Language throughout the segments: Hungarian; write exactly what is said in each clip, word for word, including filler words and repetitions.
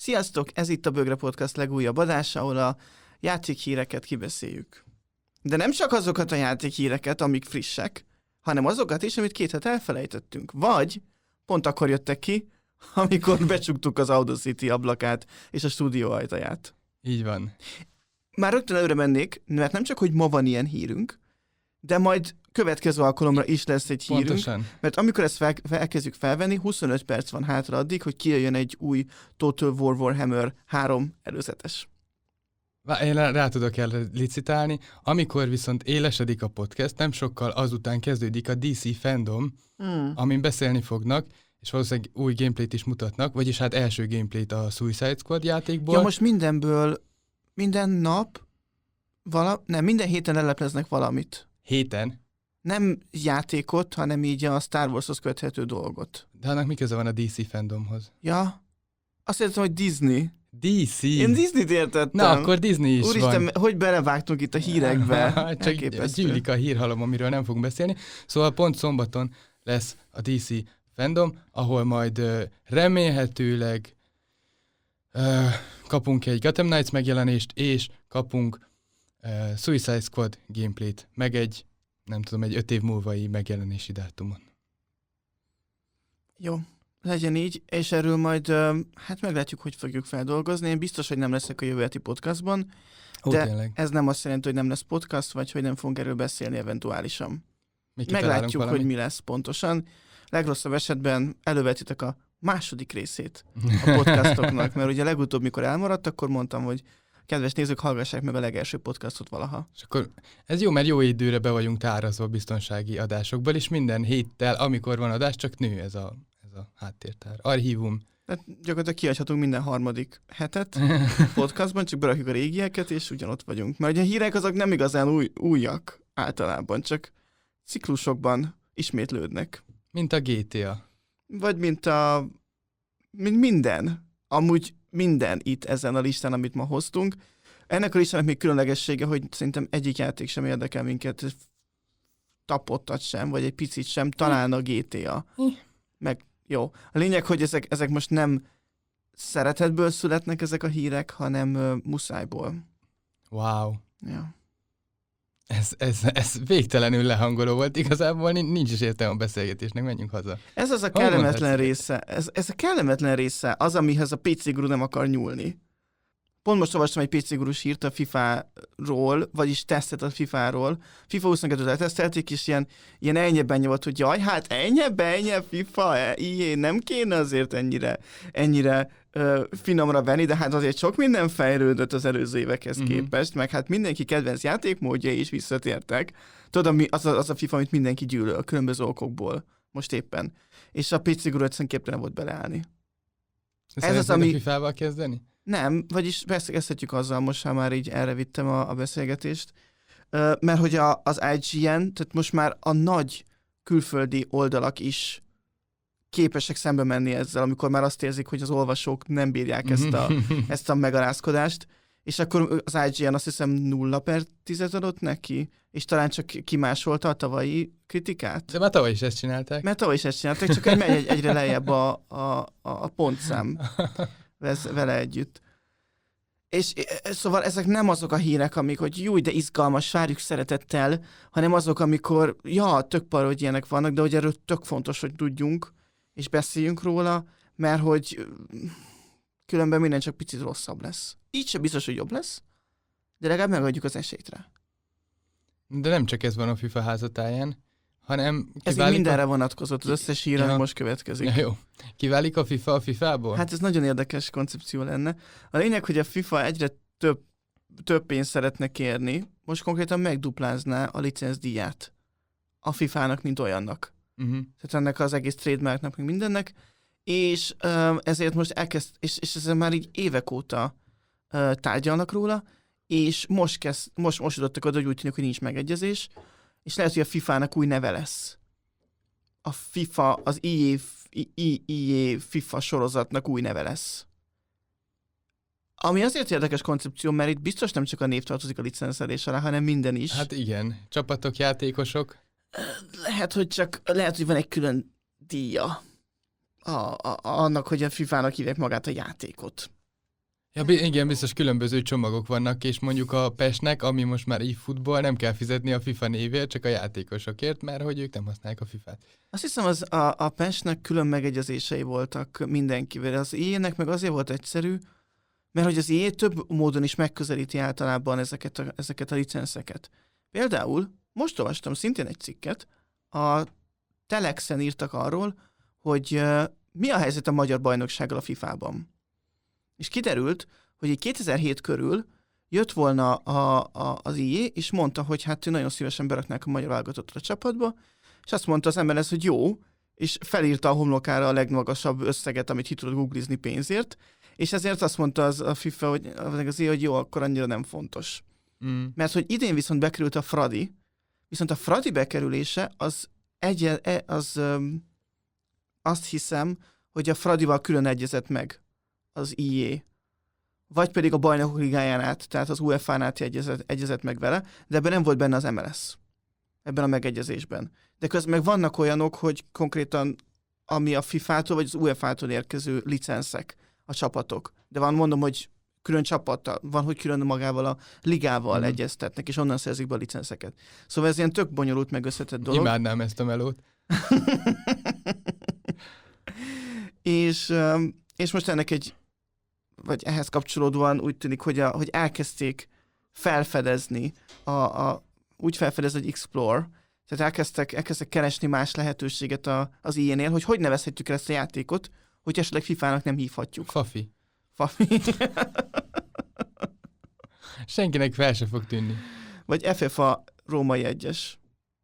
Sziasztok! Ez itt a Bögre Podcast legújabb adása, ahol a játékhíreket kibeszéljük. De nem csak azokat a játékhíreket, amik frissek, hanem azokat is, amit két hete elfelejtettünk. Vagy pont akkor jöttek ki, amikor becsuktuk az Audacity ablakát és a stúdió ajtaját. Így van. Már rögtön előre mennék, mert nem csak, hogy ma van ilyen hírünk, de majd következő alkalomra is lesz egy hírünk. Pontosan. Mert amikor ezt fel, elkezdjük felvenni, huszonöt perc van hátra addig, hogy kijöjjön egy új Total War Warhammer három előzetes. Én rá, rá tudok erre licitálni. Amikor viszont élesedik a podcast, nem sokkal azután kezdődik a dé cé Fandom, hmm. amin beszélni fognak, és valószínűleg új gameplayt is mutatnak, vagyis hát első gameplayt a Suicide Squad játékból. Ja, most mindenből, minden nap, vala, nem, minden héten lelepleznek valamit. Héten? Nem játékot, hanem így a Star Warshoz köthető dolgot. De annak mi köze van a dé cé Fandomhoz? Ja, azt értem, hogy Disney. dé cé? Én Disneyt értettem. Na, akkor Disney is Úristen, van. hogy belevágtunk itt a hírekbe. Csak gyűlik a hírhalom, amiről nem fogunk beszélni. Szóval pont szombaton lesz a dé cé Fandom, ahol majd uh, remélhetőleg uh, kapunk egy Gotham Knights megjelenést, és kapunk uh, Suicide Squad gameplayt, meg egy, nem tudom, egy öt év múlvai megjelenési dátumon. Jó, legyen így, és erről majd, uh, hát meglátjuk, hogy fogjuk feldolgozni. Én biztos, hogy nem leszek a jövő heti podcastban, Ó, de tényleg. ez nem azt jelenti, hogy nem lesz podcast, vagy hogy nem fogunk erről beszélni eventuálisan. Még Meglátjuk, valamit. hogy mi lesz pontosan. Legrosszabb esetben elővetitek a második részét a podcastoknak, mert ugye legutóbb, mikor elmaradt, akkor mondtam, hogy kedves nézők, hallgassák meg a legelső podcastot valaha. És akkor ez jó, mert jó időre be vagyunk tárazva biztonsági adásokból, és minden héttel, amikor van adás, csak nő ez a, ez a háttértár. Archívum. Tehát gyakorlatilag kiadhatunk minden harmadik hetet podcastban, csak berakjuk a régieket, és ugyanott vagyunk. Mert ugye a hírek azok nem igazán új, újak általában, csak ciklusokban ismétlődnek. Mint a gé té á. Vagy mint a... mint minden. Amúgy minden itt ezen a listán, amit ma hoztunk. Ennek a listának még különlegessége, hogy szerintem egyik játék sem érdekel minket, tapottat sem, vagy egy picit sem, talán a gé té á. Meg jó. A lényeg, hogy ezek, ezek most nem szeretetből születnek ezek a hírek, hanem uh, muszájból. Wow. Ja. Ez, ez, ez végtelenül lehangoló volt. Igazából nincs is értelme a beszélgetésnek, menjünk haza. Ez az a kellemetlen része. Ez, ez a kellemetlen része az, amihez a pé cé guru nem akar nyúlni. Pont most olvastam egy pé cé gurus hírt a fifáról, vagyis tesztet a fifáról. FIFA huszonkettőt letesztelték, és ilyen, ilyen ennyebben volt, hogy jaj, hát ennyebben, ennyi FIFA, ilyé, nem kéne azért ennyire, ennyire ö, finomra venni, de hát azért sok minden fejlődött az előző évekhez mm-hmm. képest, meg hát mindenki kedvenc játékmódja is visszatértek. Tudod, ami, az, a, az a FIFA, amit mindenki gyűlöl a különböző okokból most éppen. És a pé cé guru egyszerűen képtelen volt beleállni. Ez az, ami... a fifával kezdeni? Nem, vagyis beszélgethetjük azzal, most ha már így erre vittem a, a beszélgetést, uh, mert hogy a, az i gé en, tehát most már a nagy külföldi oldalak is képesek szembe menni ezzel, amikor már azt érzik, hogy az olvasók nem bírják ezt a, ezt a megalázkodást, és akkor az i gé en azt hiszem nulla per tízet adott neki, és talán csak kimásolta a tavalyi kritikát. De már tavaly is ezt csinálták. Mert tavaly is ezt csinálták, csak egy megy egy, egyre lejjebb a, a, a pontszám vele együtt. És szóval ezek nem azok a hírek, amik, hogy jó, de izgalmas, várjuk szeretettel, hanem azok, amikor, ja, tök paródiának vannak, de hogy erről tök fontos, hogy tudjunk, és beszéljünk róla, mert hogy különben minden csak picit rosszabb lesz. Így sem biztos, hogy jobb lesz, de legalább megadjuk az esélyt rá. De nem csak ez van a FIFA házatáján, hanem... Ez így mindenre a... vonatkozott, az összes hír, ja. most következik. Ja, jó. Kiválik a FIFA a fifából? Hát ez nagyon érdekes koncepció lenne. A lényeg, hogy a FIFA egyre több, több pénzt szeretne kérni, most konkrétan megduplázná a licencdíját a fifának, mint olyannak. Uh-huh. Tehát ennek az egész trademarknak, meg mindennek, és uh, ezért most elkezd, és, és ezzel már így évek óta uh, tárgyalnak róla, és most, kezd, most, most jutottak oda, hogy úgy tűnik, hogy nincs megegyezés, és lehet, hogy a fifának új neve lesz. A FIFA, az i á FIFA sorozatnak új neve lesz. Ami azért érdekes koncepció, mert itt biztos nem csak a név tartozik a licencelés alá, hanem minden is. Hát igen. Csapatok, játékosok. Lehet, hogy csak, lehet, hogy van egy külön díja a, a, a, annak, hogy a fifának hívják magát a játékot. Ja, igen, biztos különböző csomagok vannak, és mondjuk a Pestnek, ami most már eFootball, nem kell fizetni a FIFA névért, csak a játékosokért, mert hogy ők nem használják a fifát. Azt hiszem, az a, a Pestnek külön megegyezései voltak mindenkivel. Az í á-nek meg azért volt egyszerű, mert hogy az í á több módon is megközelíti általában ezeket a, ezeket a licenszeket. Például, most olvastam szintén egy cikket, a Telexen írtak arról, hogy uh, mi a helyzet a magyar bajnoksággal a fifában. És kiderült, hogy egy kétezer-hét körül jött volna a, a, az í á, és mondta, hogy hát nagyon szívesen beraknák a magyar válogatottat a csapatba, és azt mondta az em el es, hogy jó, és felírta a homlokára a legmagasabb összeget, amit ki tudod googlizni pénzért, és ezért azt mondta az a FIFA, hogy az í á, hogy jó, akkor annyira nem fontos. Mm. Mert hogy idén viszont bekerült a Fradi, viszont a Fradi bekerülése az, egy, az um, azt hiszem, hogy a Fradival külön egyezett meg az í á. Vagy pedig a Bajnokok Ligáján át, tehát az u ef á-n át egyezett, egyezett meg vele, de ebben nem volt benne az em el es. Ebben a megegyezésben. De közben meg vannak olyanok, hogy konkrétan ami a fifától vagy az u ef á-tól érkező licenszek, a csapatok. De van, mondom, hogy külön csapattal, van, hogy külön magával a ligával mm. egyeztetnek, és onnan szerzik be a licenszeket. Szóval ez ilyen tök bonyolult, meg összetett dolog. Imádnám ezt a melót. és, és most ennek egy, vagy ehhez kapcsolódóan úgy tűnik, hogy, a, hogy elkezdték felfedezni, a, a, úgy felfedezni, hogy Explore, tehát elkezdtek, elkezdtek keresni más lehetőséget a, az í á-nél, hogy hogy nevezhetjük el ezt a játékot, hogy esetleg fifának nem hívhatjuk. Fafi. Fafi. Senkinek fel se fog tűnni. Vagy ef ef á római egyes.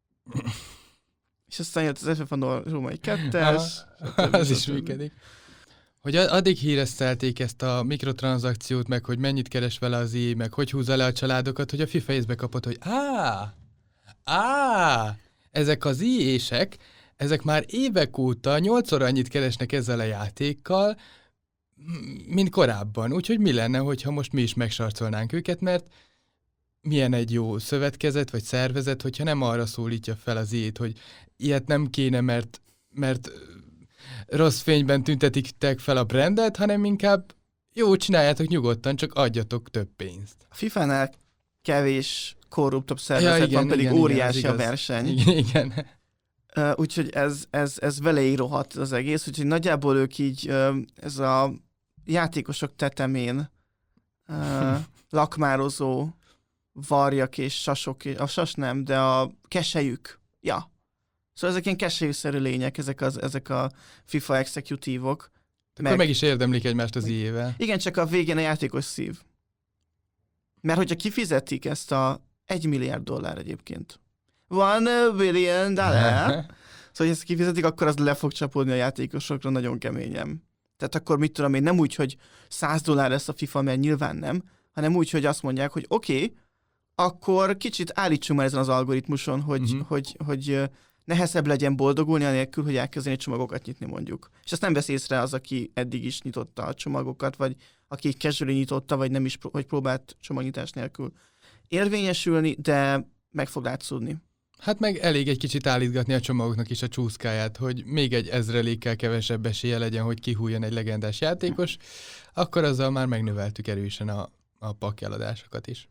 És aztán jött az ef ef á római kettes. Az is működik. Hogy addig híresztelték ezt a mikrotranszakciót, meg hogy mennyit keres vele az í á, meg hogy húzza le a családokat, hogy a FIFA észbe kapott, hogy á, á, ezek az í á-sek, ezek már évek óta nyolcszor annyit keresnek ezzel a játékkal, mint korábban. Úgyhogy mi lenne, hogyha most mi is megsarcolnánk őket, mert milyen egy jó szövetkezet vagy szervezet, hogyha nem arra szólítja fel az í á-t, hogy ilyet nem kéne, mert, mert rossz fényben tüntetik fel a brandet, hanem inkább jó, csináljátok nyugodtan, csak adjatok több pénzt. A fifánál kevés korruptabb szervezet ja, igen, van, pedig igen, óriási igen, a verseny. Igen, igen. Uh, úgyhogy ez, ez, ez vele rohadt az egész, úgyhogy nagyjából ők így uh, ez a játékosok tetemén uh, lakmározó varjak és sasok, a sas nem, de a keselyük. Ja. Szóval ezek ilyen keselyűszerű lények, ezek, az, ezek a FIFA executívok. Meg, akkor meg is érdemlik egymást az í á-vel. Igen, csak a végén a játékos szív. Mert hogyha kifizetik ezt a egy milliárd dollár egyébként. One billion dollar. Szóval, hogy ezt kifizetik, akkor az le fog csapódni a játékosokra nagyon keményen. Tehát akkor mit tudom én, nem úgy, hogy száz dollár lesz a FIFA, mert nyilván nem, hanem úgy, hogy azt mondják, hogy oké, okay, akkor kicsit állítsunk már ezen az algoritmuson, hogy, uh-huh. hogy, hogy nehezebb legyen boldogulni, anélkül, hogy elkezdeni csomagokat nyitni mondjuk. És azt nem vesz észre az, aki eddig is nyitotta a csomagokat, vagy aki casually nyitotta, vagy nem is hogy próbált csomagnyitás nélkül érvényesülni, de meg fog látszódni. Hát meg elég egy kicsit állítgatni a csomagoknak is a csúszkáját, hogy még egy ezrelékkel kevesebb esélye legyen, hogy kihújjon egy legendás játékos, akkor azzal már megnöveltük erősen a, a pakjeladásokat is.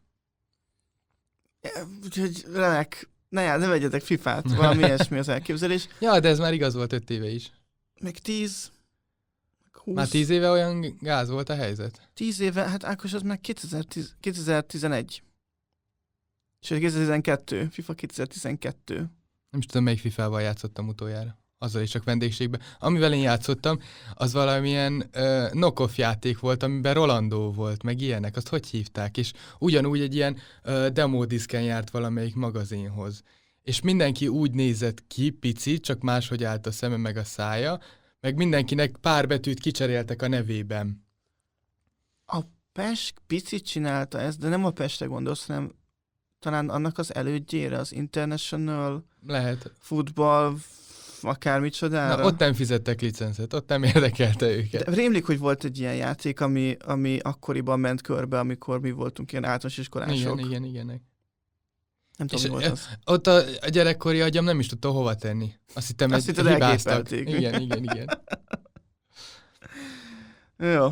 Úgyhogy remek, ne, ne vegyetek fifát, valami ilyesmi az elképzelés. Ja, de ez már igaz volt öt éve is. Meg tíz, húsz. Már tíz éve olyan gáz volt a helyzet? Tíz éve, hát Ákos, az meg kétezer-tíz, kétezer-tizenegy. Sőt, kétezer-tizenkettő, FIFA kétezer-tizenkettő. Nem is tudom, melyik fifával játszottam utoljára. Azzal is csak vendégségben. Amivel én játszottam, az valamilyen uh, knock-off játék volt, amiben Rolando volt, meg ilyenek. Azt hogy hívták? És ugyanúgy egy ilyen uh, demodiszken járt valamelyik magazinhoz. És mindenki úgy nézett ki, pici, csak máshogy állt a szeme meg a szája, meg mindenkinek pár betűt kicseréltek a nevében. A Pest picit csinálta ezt, de nem a Pestre gondolsz, hanem talán annak az elődjére, az International Lehet. Football, akármicsodára. Na, ott nem fizettek licencet, ott nem érdekelte őket. De rémlik, hogy volt egy ilyen játék, ami, ami akkoriban ment körbe, amikor mi voltunk ilyen általános iskolások. Igen, igen, igen. Nem tudom, mi volt az. Ott a, a gyerekkori agyam nem is tudta hova tenni. Azt hittem, Azt egy hittem, hibáztak. Igen, igen, igen. Jó.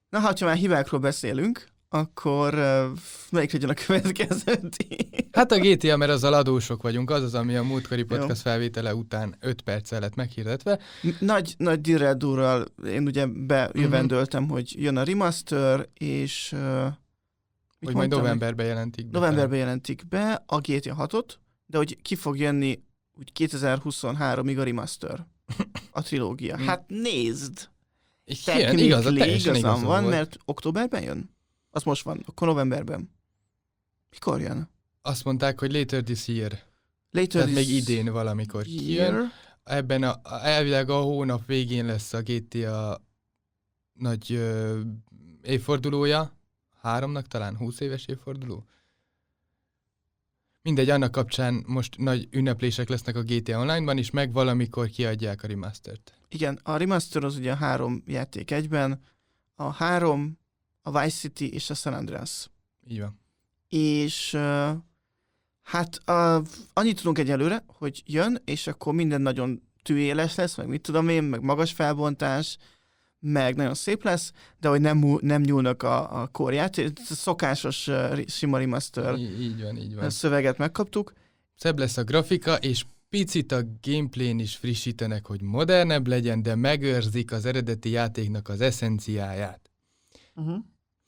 Na, ha már hibákról beszélünk, akkor uh, melyik legyen a következő? Hát a gé té á, mert azzal adósok vagyunk, az az, ami a múltkori podcast Jó. felvétele után öt perccel lett meghirdetve. Nagy, nagy dirredúrral én ugye bejövendöltem, uh-huh. hogy jön a remaster, és... Uh, hogy majd novemberben jelentik be. Novemberben jelentik be a gé té á hatot, de hogy ki fog jönni úgy kétezer-huszonháromig a remaster, a trilógia. Hát nézd! Igen, igaz, igazam van, volt. Mert októberben jön? Az most van, akkor novemberben. Mikor jön? Azt mondták, hogy later this year. Later Tehát this még idén valamikor kijön. Ebben a, elvileg a hónap végén lesz a gé té á nagy ö, évfordulója. Háromnak talán húsz éves évforduló. Mindegy, annak kapcsán most nagy ünneplések lesznek a gé té á Online-ban, és meg valamikor kiadják a remastert. Igen, a remaster az ugye a három játék egyben. A három, a Vice City és a San Andreas. Így van. És uh, hát uh, annyit tudunk egyelőre, hogy jön, és akkor minden nagyon tűéles lesz, meg mit tudom én, meg magas felbontás, meg nagyon szép lesz, de hogy nem, nem nyúlnak a, a korját. Szokásos uh, sima remaster így, így van, így van. Szöveget megkaptuk. Szebb lesz a grafika, és picit a gameplay-n is frissítenek, hogy modernebb legyen, de megőrzik az eredeti játéknak az eszenciáját. Uh-huh.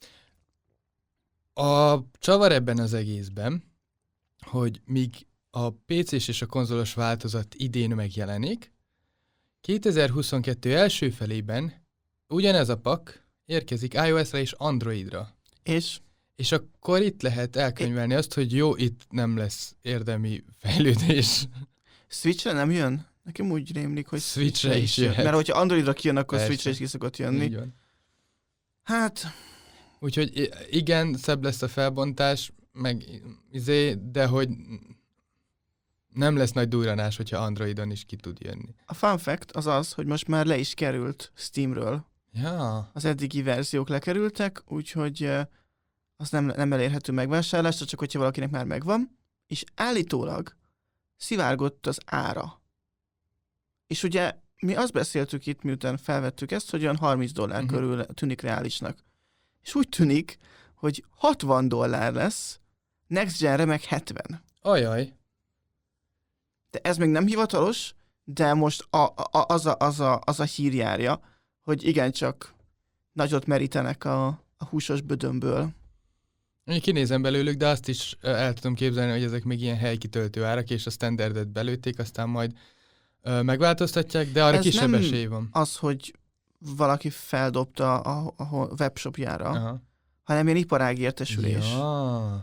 A csavar ebben az egészben, hogy míg a pé cés és a konzolos változat idén megjelenik, kétezer-huszonkettő első felében ugyanez a pak érkezik iOS-ra és Androidra. És? És akkor itt lehet elkönyvelni é... azt, hogy jó, itt nem lesz érdemi fejlődés. Switchre nem jön? Nekem úgy rémlik, hogy Switchre, Switchre is jön. Mert hogyha Androidra kijön, akkor Persze. Switchre is ki szokott jönni. Így van. Hát... Úgyhogy igen, szebb lesz a felbontás, meg izé, de hogy nem lesz nagy durranás, hogyha Androidon is ki tud jönni. A fun fact az az, hogy most már le is került Steamről. Ja. Az eddigi verziók lekerültek, úgyhogy az nem, nem elérhető megvásárlásra, csak hogyha valakinek már megvan, és állítólag szivárgott az ára. És ugye mi azt beszéltük itt, miután felvettük ezt, hogy olyan harminc dollár uh-huh. körül tűnik reálisnak. És úgy tűnik, hogy hatvan dollár lesz, Next Gen-re meg hetven. Ajaj. De ez még nem hivatalos, de most a, a, az, a, az, a, az a hír járja, hogy igencsak nagyot merítenek a, a húsos bödömből. Én kinézem belőlük, de azt is el tudom képzelni, hogy ezek még ilyen helykitöltő árak, és a standardet belőtték, aztán majd ö, megváltoztatják, de arra ez kisebb esély van. Az, hogy valaki feldobta a, a webshopjára, Aha. hanem ilyen iparági értesülés. Ja.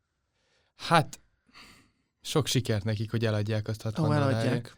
Hát, sok sikert nekik, hogy eladják azt hatvan Ó, eladják.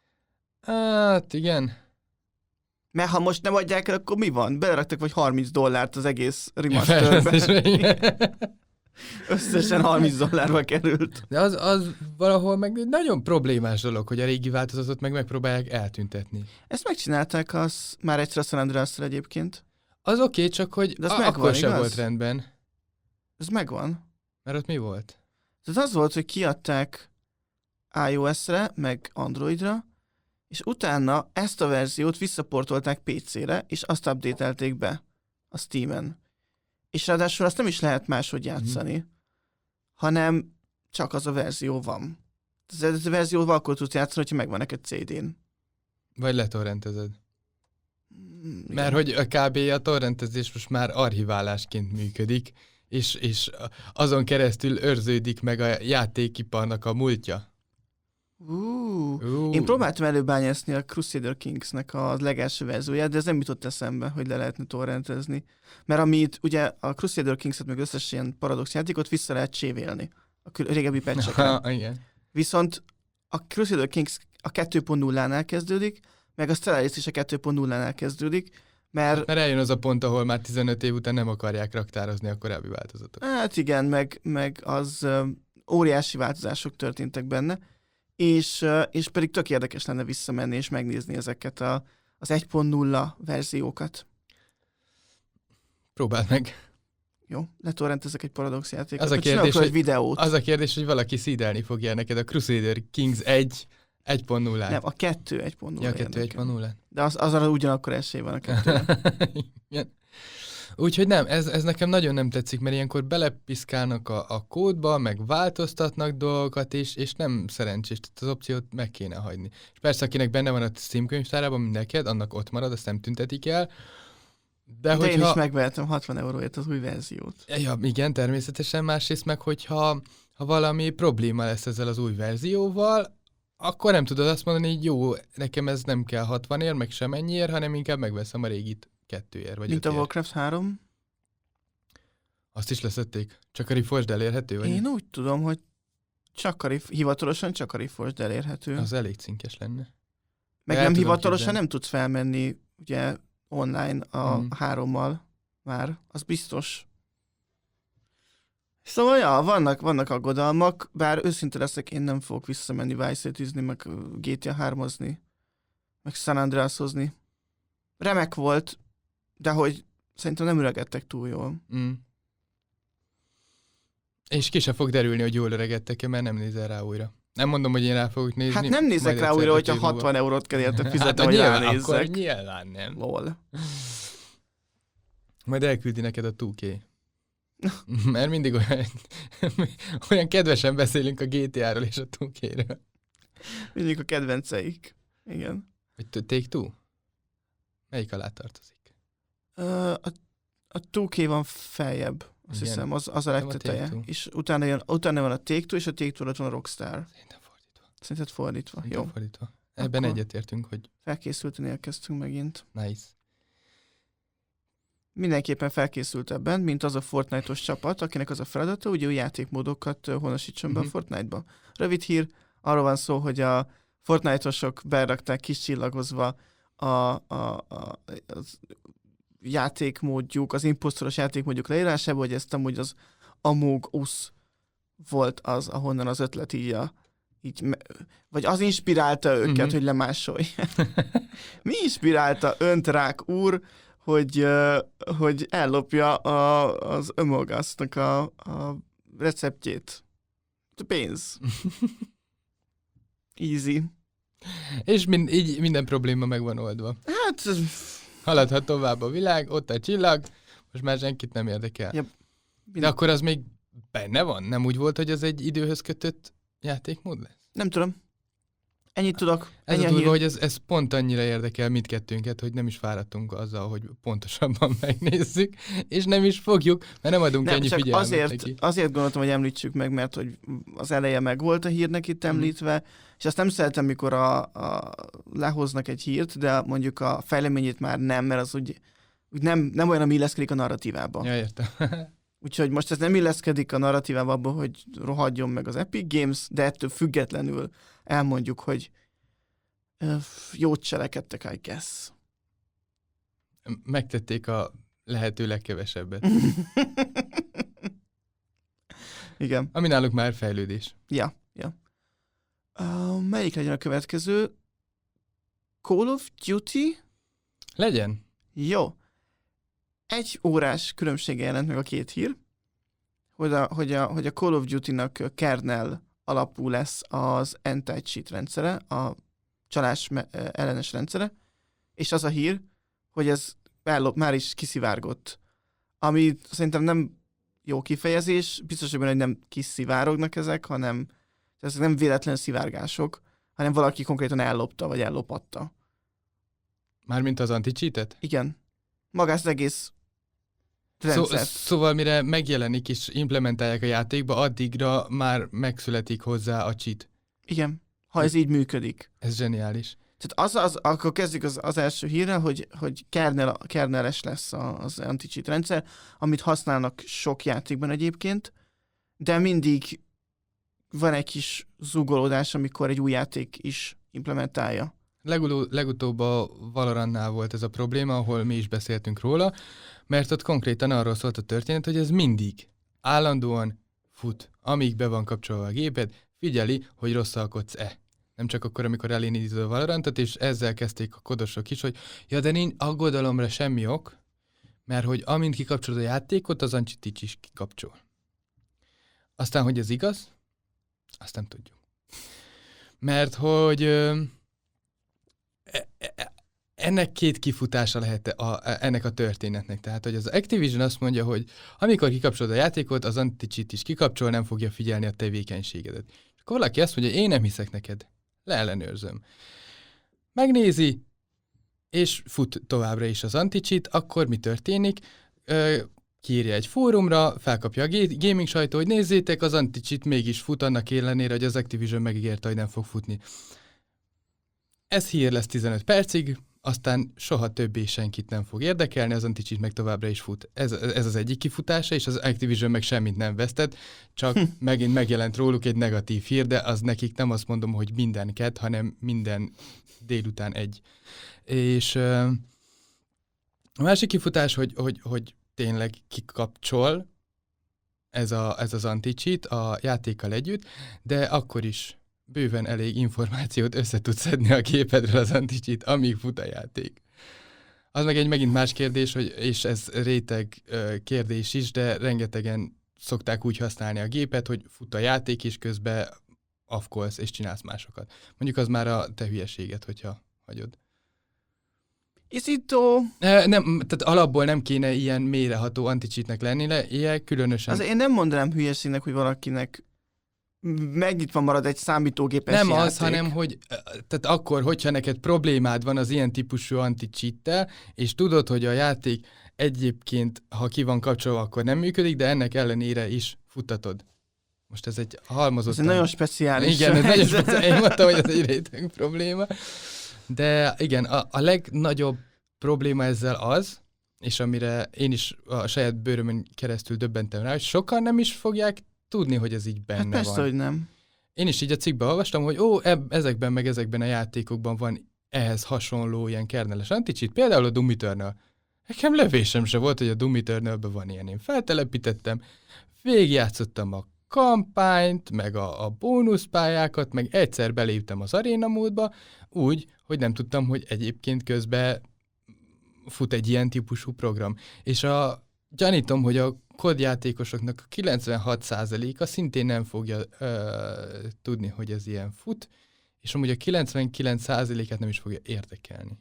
Hát, igen. Mert ha most nem adják el, akkor mi van? Beleraktak vagy harminc dollárt az egész remasterbe. Összesen harminc dollárba került. De az, az valahol meg egy nagyon problémás dolog, hogy a régi változatot meg megpróbálják eltüntetni. Ezt megcsinálták az már egyszer a San Andreas-ra egyébként. Az oké, okay, csak hogy a, megvan, akkor sem volt rendben. Ez megvan. Mert ott mi volt? Ez az volt, hogy kiadták iOS-re, meg Androidra, és utána ezt a verziót visszaportolták pé cére, és azt updatelték be a Steamen. És ráadásul azt nem is lehet máshogy játszani, mm. hanem csak az a verzió van. Ez a verzióval akkor tudsz játszani, hogyha megvan neked cé dén. Vagy letorrentezed. Mm, Mert hogy a kb. A torrentezés most már archiválásként működik, és, és azon keresztül őrződik meg a játékiparnak a múltja. Uh, uh. Én próbáltam előbányászni a Crusader Kingsnek a legelső verzióját, de ez nem jutott eszembe, hogy le lehetne torrentezni. Mert amit ugye a Crusader Kingset meg összes ilyen paradox játékot vissza lehet csévélni a régebbi patchekre. Viszont a Crusader Kings a kettő pont nullánál kezdődik, meg a Stellaris is a kettő pont nullánál kezdődik, mert... Mert eljön az a pont, ahol már tizenöt év után nem akarják raktározni a korábbi változatot. Hát igen, meg, meg az uh, óriási változások történtek benne, és, uh, és pedig tök érdekes lenne visszamenni és megnézni ezeket a, az egy pont nulla verziókat. Próbáld meg. Jó, letorrentezek egy Paradox játékot. Az a kérdés, hogy, videót. az a kérdés, hogy valaki szídelni fogja neked a Crusader Kings egy egy pont nullát. Nem, a kettő egy pont nulla. Ja, a kettő egy pont nullát. De az, az arra ugyanakkor esély van a kettőre. Igen. Úgyhogy nem, ez, ez nekem nagyon nem tetszik, mert ilyenkor belepiszkálnak a, a kódba, meg változtatnak dolgokat, és, és nem szerencsés, tehát az opciót meg kéne hagyni. És persze, akinek benne van a Steam könyvtárában, mint neked, annak ott marad, azt nem tüntetik el. De, De hogyha... én is megvehetem hatvan euróért az új verziót. Ja, igen, természetesen, másrészt meg, hogyha ha valami probléma lesz ezzel az új verzióval, akkor nem tudod azt mondani, hogy jó, nekem ez nem kell hatvanért, meg semennyiért, hanem inkább megveszem a régit kettőért, vagy Mint a ötért. Warcraft három? Azt is leszették? Csak a Reforged elérhető? Vagy? Én úgy tudom, hogy csak a rif- hivatalosan csak a Reforged elérhető. Az elég cinkes lenne. Meg El nem tudom hivatalosan képzelni. nem tudsz felmenni ugye online a Mhm. hárommal már, az biztos. Szóval, ja, vannak, vannak aggodalmak, bár őszinte leszek, én nem fogok visszamenni Vice City-zni, meg gé té á hármazni, meg San Andreas-hozni. Remek volt, de hogy szerintem nem öregedtek túl jól. Mm. És ki sem fog derülni, hogy jól öregedtek-e, mert nem nézel rá újra. Nem mondom, hogy én rá fogok nézni. Hát nem nézek majd rá egyszer újra, hogyha öt év múlva. hatvan eurót kell érte fizetni, Hát, hogy nyilván, ránézzek. akkor nyilván nem. Lol. Majd elküldi neked a kettő ká. Mert mindig olyan, olyan kedvesen beszélünk a gé té á-ról és a kettő ká-ről. Mindig a kedvenceik. Igen. Vagy Take-Two? Melyik alá tartozik? Uh, a, a kettő ká van feljebb, azt Igen. hiszem, az, az a Nem a legteteje. Take-Two. És utána, jön, utána van a Take-Two, és a Take-Two alatt van a Rockstar. Szerintem fordítva. Szerinted fordítva. Szerintem Jó. fordítva. Ebben Akkor- egyetértünk, hogy Felkészülten elkezdtünk megint. nice. Mindenképpen felkészült ebben, mint az a Fortnite-os csapat, akinek az a feladata, hogy új játékmódokat ö, honosítson be Mhm. a Fortnite-ba. Rövid hír, arról van szó, hogy a Fortnite-osok berakták kis csillagozva a, a, a, az játékmódjuk, az imposztoros játékmódjuk leírásába, hogy ezt amúgy az Among Us volt az, ahonnan az ötlet így, a, így me- vagy az inspirálta őket, Mhm. hogy lemásolj. Mi inspirálta önt, Rák úr, hogy, ö, hogy ellopja a, az Among Us-nak a, a receptjét? A pénz. Easy. És mind, így minden probléma meg van oldva. Hát, Haladhat tovább a világ, ott a csillag, most már senkit nem érdekel. Ja, De akkor az még benne van? Nem úgy volt, hogy az egy időhöz kötött játékmód lesz? nem tudom. Ennyit tudok. Ez Ennyi a a durva, hír. hogy ez, ez pont annyira érdekel mindkettőnket, hogy nem is fáradtunk azzal, hogy pontosabban megnézzük, és nem is fogjuk, mert nem adunk Nem, ennyi csak figyelmet azért, neki. azért gondoltam, hogy említsük meg, mert hogy az eleje meg volt a hírnek itt Mhm. említve, és azt nem szeretem, mikor a, a, lehoznak egy hírt, de mondjuk a fejleményét már nem, mert az úgy, úgy nem, nem olyan, ami illeszkedik a narratívába. Ja, értem. Úgyhogy most ez nem illeszkedik a narratívába abba, hogy rohadjon meg az Epic Games, de ettől függetlenül elmondjuk, hogy ö, jót cselekedtek, I guess. Megtették a lehető legkevesebbet. Igen. Ami náluk már fejlődés. Ja, ja. Uh, melyik legyen a következő? Call of Duty? Legyen. Jó. Egy órás különbsége jelent meg a két hír, hogy a, hogy a, hogy a Call of Duty-nak kernel alapú lesz az anti-cheat rendszere, a csalás me- ellenes rendszere, és az a hír, hogy ez ellop, már is kiszivárgott. Ami szerintem nem jó kifejezés, biztos, hogy benne, hogy nem kiszivárognak ezek, hanem ezek nem véletlen szivárgások, hanem valaki konkrétan ellopta, vagy ellopatta. Mármint az anti-cheatet? Igen. Maga az egész Szó, rendszert. szóval mire megjelenik és implementálják a játékba, addigra már megszületik hozzá a cheat. Igen. Ha ez így működik. Ez zseniális. Tehát az, az, akkor kezdjük az, az első hírrel, hogy, hogy kernel, kerneles lesz a, az anti-cheat rendszer, amit használnak sok játékban egyébként, de mindig van egy kis zugolódás, amikor egy új játék is implementálja. Leguló, legutóbb a Valorantnál volt ez a probléma, ahol mi is beszéltünk róla, mert ott konkrétan arról szólt a történet, hogy ez mindig állandóan fut, amíg be van kapcsolva a géped, figyeli, hogy rosszalkodsz-e. Nem csak akkor, amikor elindítod a Valorantot, és ezzel kezdték a kodosok is, hogy ja, de nincs aggodalomra semmi ok, mert hogy amint kikapcsolod a játékot, az anti-cheat is kikapcsol. Aztán, hogy ez igaz, azt nem tudjuk. Mert hogy ö, ennek két kifutása lehet a, ennek a történetnek. Tehát, hogy az Activision azt mondja, hogy amikor kikapcsolod a játékot, az anti-cheat is kikapcsol, nem fogja figyelni a tevékenységedet. Akkor valaki azt mondja, én nem hiszek neked, leellenőrzöm. Megnézi, és fut továbbra is az anti-cheat, akkor mi történik? Ö, kiírja egy fórumra, felkapja a gaming sajtó, hogy nézzétek, az anti-cheat mégis fut, annak ellenére, hogy az Activision megígérte, hogy nem fog futni. Ez hír lesz tizenöt percig, aztán soha többé senkit nem fog érdekelni, az anti-cheat meg továbbra is fut. Ez, ez az egyik kifutása, és az Activision meg semmit nem vesztett, csak megint megjelent róluk egy negatív hír, de az nekik nem azt mondom, hogy minden kett, hanem minden délután egy. És uh, a másik kifutás, hogy, hogy, hogy tényleg kikapcsol ez, a, ez az anti-cheat a játékkal együtt, de akkor is bőven elég információt össze tudsz szedni a képedről az anti-cheat, amíg fut a játék. Az meg egy megint más kérdés, hogy, és ez réteg uh, kérdés is, de rengetegen szokták úgy használni a gépet, hogy fut a játék, és közben afkolsz, és csinálsz másokat. Mondjuk az már a te hülyeséget, hogyha hagyod. Iszító. Nem, tehát alapból nem kéne ilyen mélyreható anti-cheatnek lennie, ilyen különösen. Az én nem mondanám hülyeségnek, hogy valakinek megnyitva marad egy számítógépes Nem játék. az, hanem hogy tehát akkor, hogyha neked problémád van az ilyen típusú anti-cheattel, és tudod, hogy a játék egyébként, ha ki van kapcsolva, akkor nem működik, de ennek ellenére is futtatod. Most ez egy halmozott. Ez egy nagyon speciális. Igen, ez nagyon speciális. Én mondtam, hogy ez egy réteg probléma. De igen, a, a legnagyobb probléma ezzel az, és amire én is a saját bőrömön keresztül döbbentem rá, hogy sokan nem is fogják tudni, hogy ez így benne hát persze, van. hogy nem. Én is így a cikkben olvastam, hogy ó, eb- ezekben meg ezekben a játékokban van ehhez hasonló ilyen kerneles anti-cheat, például a Doom Eternal. Nekem lövésem se volt, hogy a Doom Eternalben van ilyen. Én feltelepítettem, végigjátszottam a kampányt, meg a, a bónuszpályákat, meg egyszer beléptem az aréna módba, úgy, hogy nem tudtam, hogy egyébként közben fut egy ilyen típusú program. És a, gyanítom, hogy a kódjátékosoknak a kilencvenhat százaléka szintén nem fogja ö, tudni, hogy ez ilyen fut, és amúgy a kilencvenkilenc százalékát nem is fogja érdekelni.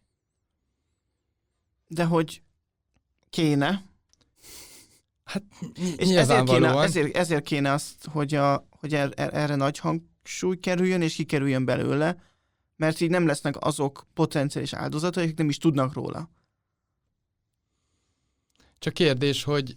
De hogy kéne. Hát és ezért kéne, ezért, ezért kéne azt, hogy, a, hogy er, er, erre nagy hangsúly kerüljön, és kikerüljön belőle, mert így nem lesznek azok potenciális áldozatok, akik nem is tudnak róla. Csak kérdés, hogy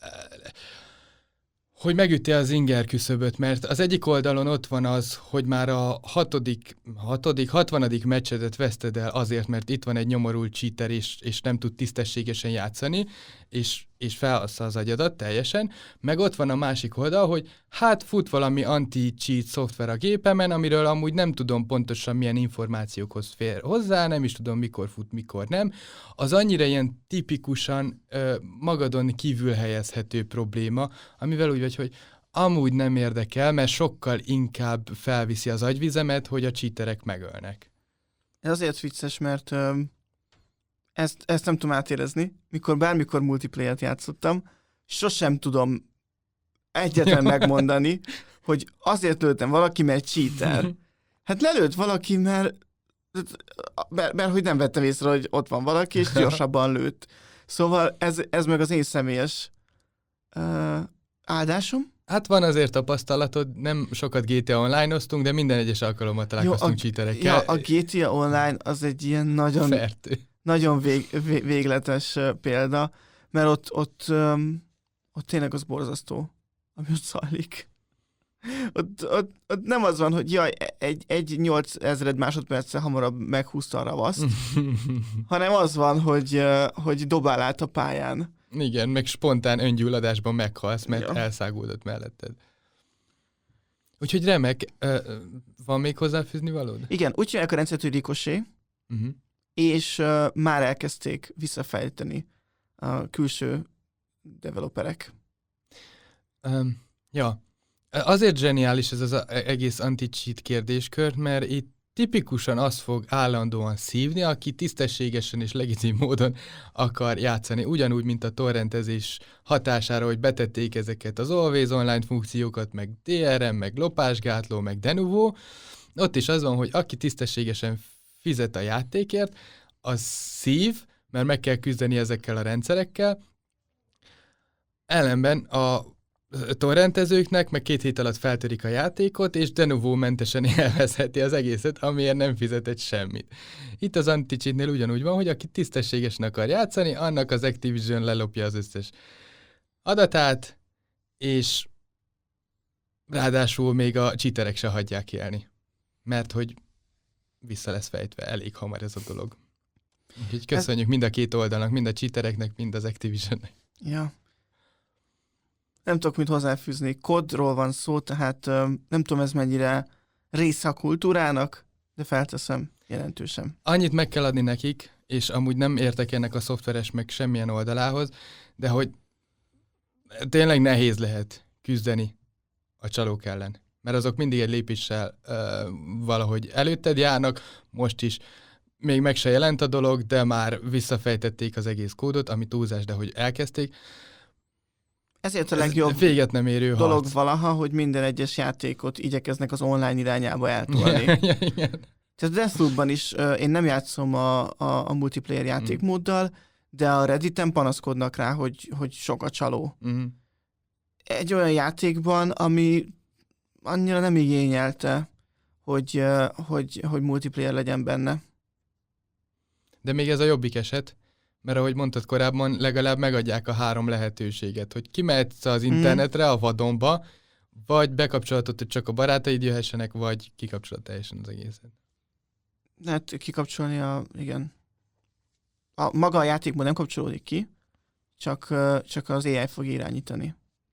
hogy megüti az inger küszöböt, mert az egyik oldalon ott van az, hogy már a hatodik, hatodik, hatvanadik meccsedet veszted el azért, mert itt van egy nyomorult cheater, és, és nem tud tisztességesen játszani, és, és felhassza az agyadat teljesen, meg ott van a másik oldal, hogy hát fut valami anti-cheat szoftver a gépemen, amiről amúgy nem tudom pontosan milyen információkhoz fér hozzá, nem is tudom mikor fut, mikor nem. Az annyira ilyen tipikusan ö, magadon kívül helyezhető probléma, amivel úgy vagy, hogy amúgy nem érdekel, mert sokkal inkább felviszi az agyvizemet, hogy a cheaterek megölnek. Ez azért vicces, mert ö, ezt, ezt nem tudom átérezni. Mikor bármikor multiplayer-t játszottam, sosem tudom egyetlen megmondani, hogy azért lőttem valaki, mert cheater. Hát lelőtt valaki, mert, mert, mert hogy nem vettem észre, hogy ott van valaki, és gyorsabban lőtt. Szóval ez, ez meg az én személyes uh, áldásom. Hát van azért tapasztalatod, nem sokat gé té á online-oztunk, de minden egyes alkalommal találkoztunk cheaterekkel. Ja, a gé té á online az egy ilyen nagyon, Fertő. nagyon vég, vég, végletes uh, példa, mert ott, ott, um, ott tényleg az borzasztó, ami ott zajlik. Ott, ott, ott nem az van, hogy jaj, egy, egy nyolcezred másodperccel hamarabb meghúzta a ravaszt, hanem az van, hogy, uh, hogy dobál át a pályán. Igen, meg spontán öngyulladásban meghalsz, mert ja. elszáguldott melletted. Úgyhogy remek, uh, van még hozzáfűzni valód? Igen, úgy csinálják a rendszert, hogy ricochet, uh-huh. és uh, már elkezdték visszafejteni a külső developerek. Um, ja, azért zseniális ez az egész anti-cheat kérdéskör, mert itt tipikusan azt fog állandóan szívni, aki tisztességesen és legitim módon akar játszani. Ugyanúgy, mint a torrentezés hatására, hogy betették ezeket az Always Online funkciókat, meg dé er em, meg lopásgátló, meg Denuvo. Ott is az van, hogy aki tisztességesen fizet a játékért, az szív, mert meg kell küzdeni ezekkel a rendszerekkel. Ellenben a torrentezőknek meg két hét alatt feltörik a játékot, és de novo mentesen elveszheti az egészet, amiért nem fizetett semmit. Itt az anti-cheatnél ugyanúgy van, hogy aki tisztességesen akar játszani, annak az Activision lelopja az összes adatát, és ráadásul még a cheaterek se hagyják élni. Mert hogy vissza lesz fejtve elég hamar ez a dolog. Úgyhogy köszönjük mind a két oldalnak, mind a cheatereknek, mind az Activisionnek. Ja. Nem tudok mit hozzáfűzni. Kodról van szó, tehát nem tudom, ez mennyire része a kultúrának, de felteszem jelentősen. Annyit meg kell adni nekik, és amúgy nem értek ennek a szoftveres meg semmilyen oldalához, de hogy tényleg nehéz lehet küzdeni a csalók ellen. Mert azok mindig egy lépéssel ö, valahogy előtted járnak, most is még meg se jelent a dolog, de már visszafejtették az egész kódot, ami túlzás, de hogy elkezdték. Ezért a legjobb véget nem érő dolog harc. Valaha, hogy minden egyes játékot igyekeznek az online irányába eltolni. Ja, igen. Tehát Deathloopban is uh, én nem játszom a, a, a multiplayer játékmóddal, mm. de a Redditen panaszkodnak rá, hogy, hogy sok a csaló. Mm. Egy olyan játékban, ami annyira nem igényelte, hogy, uh, hogy, hogy multiplayer legyen benne. De még ez a jobbik eset, mert ahogy mondtad korábban, legalább megadják a három lehetőséget, hogy kimehetsz az internetre, a vadonba, vagy bekapcsolatod, hogy csak a barátaid jöhessenek, vagy kikapcsolod teljesen az egészet. Hát kikapcsolni a... igen. A, maga a játékban nem kapcsolódik ki, csak, csak az á i fog irányítani.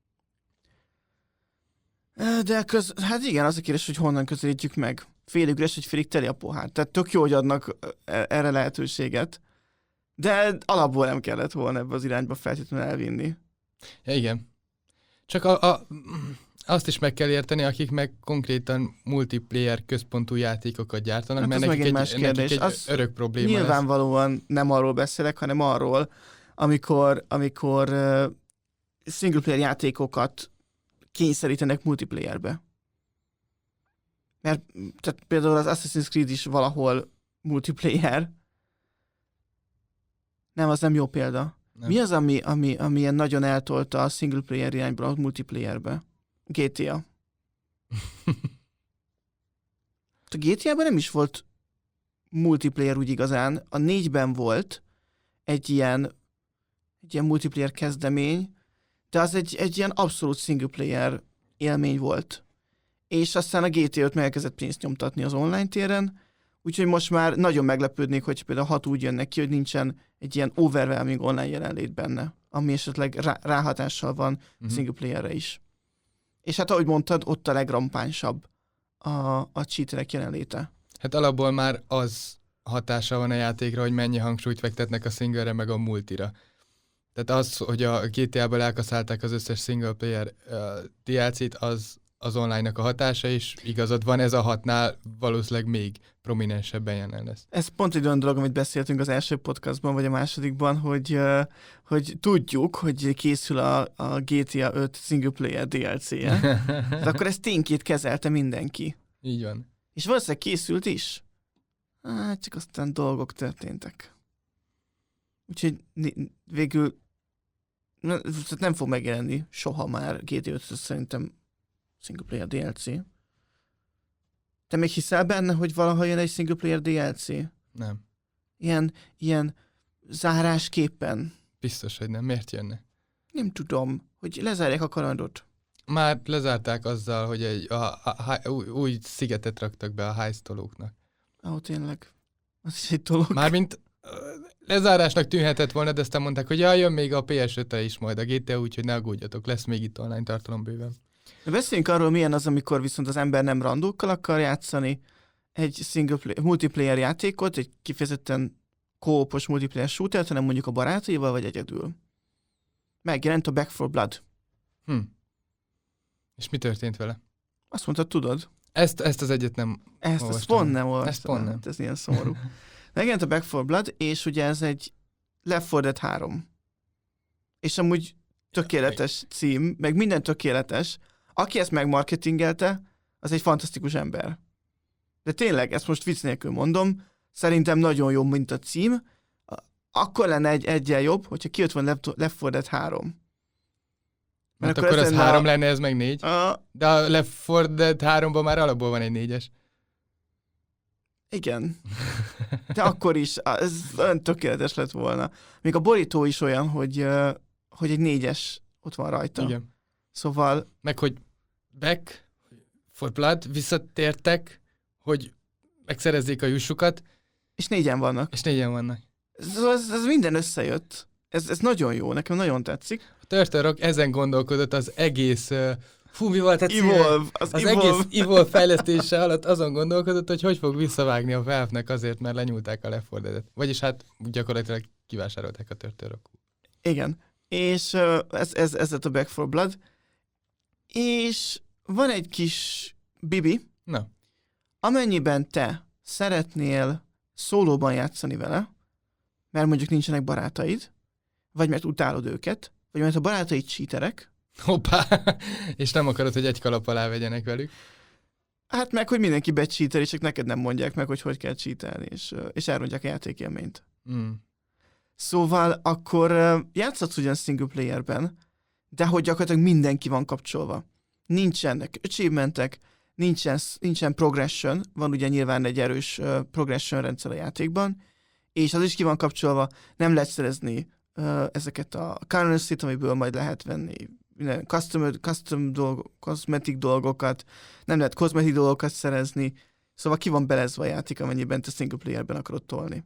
De köz, hát igen, az a kérdés, hogy honnan közelítjük meg. Félig üres, vagy félig teli a pohár. Tehát tök jó, hogy adnak erre lehetőséget, de alapból nem kellett volna ebbe az irányba feltétlenül elvinni. Ja, igen. Csak a, a, azt is meg kell érteni, akik meg konkrétan multiplayer központú játékokat gyártanak, hát mert nekik egy, más nekik egy az örök probléma nyilvánvalóan lesz. Nem arról beszélek, hanem arról, amikor, amikor uh, single player játékokat kényszerítenek multiplayerbe. Mert tehát például az Assassin's Creed is valahol multiplayer. Nem, az nem jó példa. Nem. Mi az, ami, ami, ami ilyen nagyon eltolta a single player irányból a multiplayerbe? gé té á. A gé té á-ban nem is volt multiplayer úgy igazán. A négyben volt egy ilyen, egy ilyen multiplayer kezdemény, de az egy, egy ilyen abszolút single player élmény volt. És aztán a gé té öt elkezdett pénzt nyomtatni az online téren, úgyhogy most már nagyon meglepődnék, hogy például hat úgy jönnek ki, hogy nincsen egy ilyen overwhelming online jelenlét benne, ami esetleg rá, ráhatással van uh-huh. single playerre is. És hát ahogy mondtad, ott a legrampánsabb a, a cheaterek jelenléte. Hát alapból már az hatása van a játékra, hogy mennyi hangsúlyt fektetnek a singlere meg a multira. Tehát az, hogy a gé té á-ból elkaszálták az összes single player uh, dé el cét, az az online-nak a hatása, és igazad van, ez a hatnál valószínűleg még prominensebben jelen lesz. Ez pont egy olyan dolog, amit beszéltünk az első podcastban, vagy a másodikban, hogy, uh, hogy tudjuk, hogy készül a, a gé té á öt single player dé el cé-je. De akkor ezt tényként kezelte mindenki. Így van. És valószínűleg készült is. Hát csak aztán dolgok történtek. Úgyhogy végül nem fog megjelenni soha már gé té öt szerintem single player dé el cé. Te még hiszel benne, hogy valaha jön egy single player dé el cé? Nem. Ilyen, ilyen zárásképpen? Biztos, hogy nem. Miért jönne? Nem tudom, hogy lezárják a kalandot. Már lezárták azzal, hogy egy a, a, a, új, új szigetet raktak be a heistolóknak. Ó, oh, tényleg. Az is egy dolog. Mármint lezárásnak tűnhetett volna, de aztán mondták, hogy jaj, jön még a pé es ötre is majd a gé té á, úgyhogy ne aggódjatok, lesz még itt online tartalom bőven. Beszéljünk arról, milyen az, amikor viszont az ember nem randókkal akar játszani egy single play, multiplayer játékot, egy kifejezetten kópos multiplayer shootert, hanem mondjuk a barátaival vagy egyedül. Megjelent a Back four Blood. Hm. És mi történt vele? Azt mondtad, tudod? Ezt, ezt az egyet nem Ezt, ezt pont nem olvastam. Ezt pont nem. Ez ilyen szomorú. Megjelent a Back four Blood, és ugye ez egy Left four Dead három. És amúgy tökéletes cím, meg minden tökéletes. Aki ezt megmarketingelte, az egy fantasztikus ember. De tényleg, ezt most vicc nélkül mondom, Szerintem nagyon jó, mint a cím. Akkor lenne egy egyen jobb, hogyha kijött volna Left four Dead három. Mert akkor, akkor az három a... lenne, ez meg négy. A... De a Left four Dead háromban már alapból van egy négyes. Igen. De akkor is, ez olyan tökéletes lett volna. Még a borító is olyan, hogy, hogy egy négyes ott van rajta. Igen. Szóval... Meg, hogy Back for Blood, visszatértek, hogy megszerezzék a jussukat. És négyen vannak. És négyen vannak. Ez, ez, ez minden összejött. Ez, ez nagyon jó, nekem nagyon tetszik. A Turtle Rock ezen gondolkodott az egész... Uh, fú, mi volt? Evolve, az, az Evolve. egész Evolve fejlesztése alatt azon gondolkodott, hogy hogy fog visszavágni a Valve-nek azért, mert lenyúlták a Left four Dead-et. Vagyis hát gyakorlatilag kivásárolták a Turtle Rock. Igen. És uh, ez, ez, ez lett a Back four Blood. És van egy kis bibi, Na. amennyiben te szeretnél szólóban játszani vele, mert mondjuk nincsenek barátaid, vagy mert utálod őket, vagy mert a barátaid cheaterek. Hoppá! És nem akarod, hogy egy kalap alá vegyenek velük? Hát meg, hogy mindenki becheater, és csak neked nem mondják meg, hogy hogy kell cheatelni, és, és elrondják a játékélményt. Mm. Szóval akkor játszhatsz ugyan single playerben, de hogy gyakorlatilag mindenki van kapcsolva. Nincsenek achievementek, nincsen, nincsen progression, van ugye nyilván egy erős uh, progression rendszer a játékban, és az is ki van kapcsolva, nem lehet szerezni uh, ezeket a currency-t, amiből majd lehet venni custom, custom dolgok, cosmetic dolgokat, nem lehet cosmetic dolgokat szerezni, szóval ki van belezve a játék, amennyiben te single playerben akarod tolni.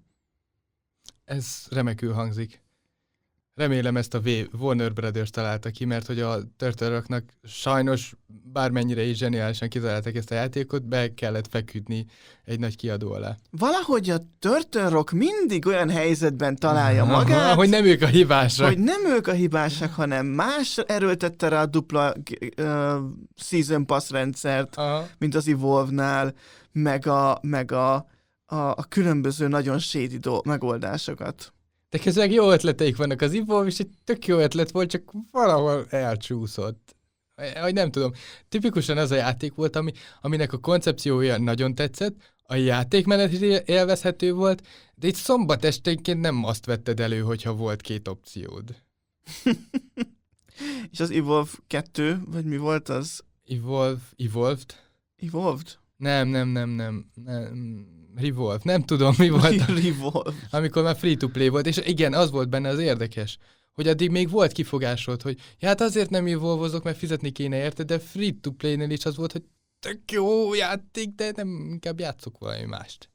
Ez remekül hangzik. Remélem ezt a Warner Brothers találta ki, mert hogy a Turtle Rocknak sajnos bármennyire is zseniálisan kitalálták ezt a játékot, be kellett feküdni egy nagy kiadó alá. Valahogy a Turtle Rock mindig olyan helyzetben találja magát, hogy nem ők a hibásak. Hogy nem ők a hibásak, hanem más erőltette rá a dupla uh, Season Pass rendszert, aha, mint az Evolve-nál, meg a, meg a, a, a különböző nagyon shady do- megoldásokat. De közben jó ötleteik vannak az Evolve, és egy tök jó ötlet volt, csak valahol elcsúszott. Hogy nem tudom. Tipikusan az a játék volt, ami, aminek a koncepciója nagyon tetszett, a játékmenet is élvezhető volt, de itt szombat esténként nem azt vetted elő, hogyha volt két opciód. És az Evolve kettő, vagy mi volt az? Evolve, Evolved? Evolved? Nem, nem, nem, nem. nem. Revolve, nem tudom, mi volt. Revolve. Amikor már free-to-play volt, és igen, az volt benne az érdekes, hogy addig még volt kifogásod, hogy ja, hát azért nem evolvozok, mert fizetni kéne érte, de free-to-play-nél is az volt, hogy tök jó játék, de nem, inkább játszok valami mást.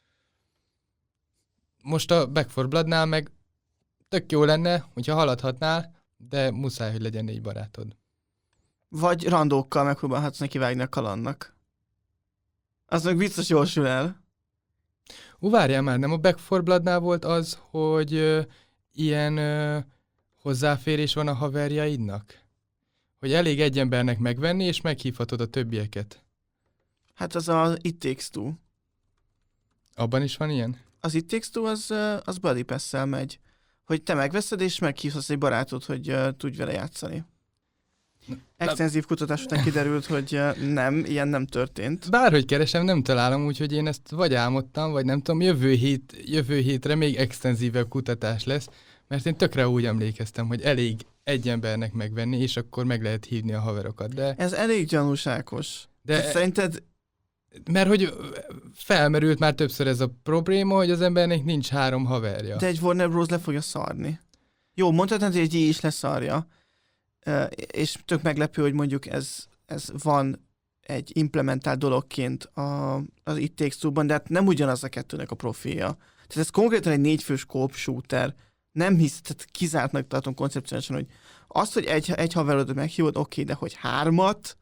Most a Back four Bloodnál meg tök jó lenne, hogyha haladhatnál, de muszáj, hogy legyen négy barátod. Vagy randókkal megpróbálhatsz neki vágni a kalannak. Az meg biztos jól sül el. Ú, várjál már, nem a Back four Bloodnál volt az, hogy ö, ilyen ö, hozzáférés van a haverjaidnak? Hogy elég egy embernek megvenni, és meghívhatod a többieket. Hát az a It Takes Two. Abban is van ilyen? Az It Takes Two az, az Buddy Pass-szel megy. Hogy te megveszed, és meghívhatsz egy barátod, hogy uh, tudj vele játszani. Extenzív kutatás után kiderült, hogy nem, ilyen nem történt. Bárhogy keresem, nem találom, úgyhogy én ezt vagy álmodtam, vagy nem tudom, jövő, hét, jövő hétre még extenzívebb kutatás lesz, mert én tökre úgy emlékeztem, hogy elég egy embernek megvenni, és akkor meg lehet hívni a haverokat. De... Ez elég gyanúságos. De te szerinted... Mert hogy felmerült már többször ez a probléma, hogy az embernek nincs három haverja. De egy Warner Bros. Le fogja szarni. Jó, mondhatnád, hogy egy í is leszarja. Uh, és tök meglepő, hogy mondjuk ez, ez van egy implementált dologként a, az It Takes Two-ban, de hát nem ugyanaz a kettőnek a profilja. Tehát ez konkrétan egy négyfős co-op shooter. Nem hisz, tehát kizártnak tartom koncepciósan, hogy azt, hogy egy, egy haverodat meghívod, oké, okay, de hogy hármat?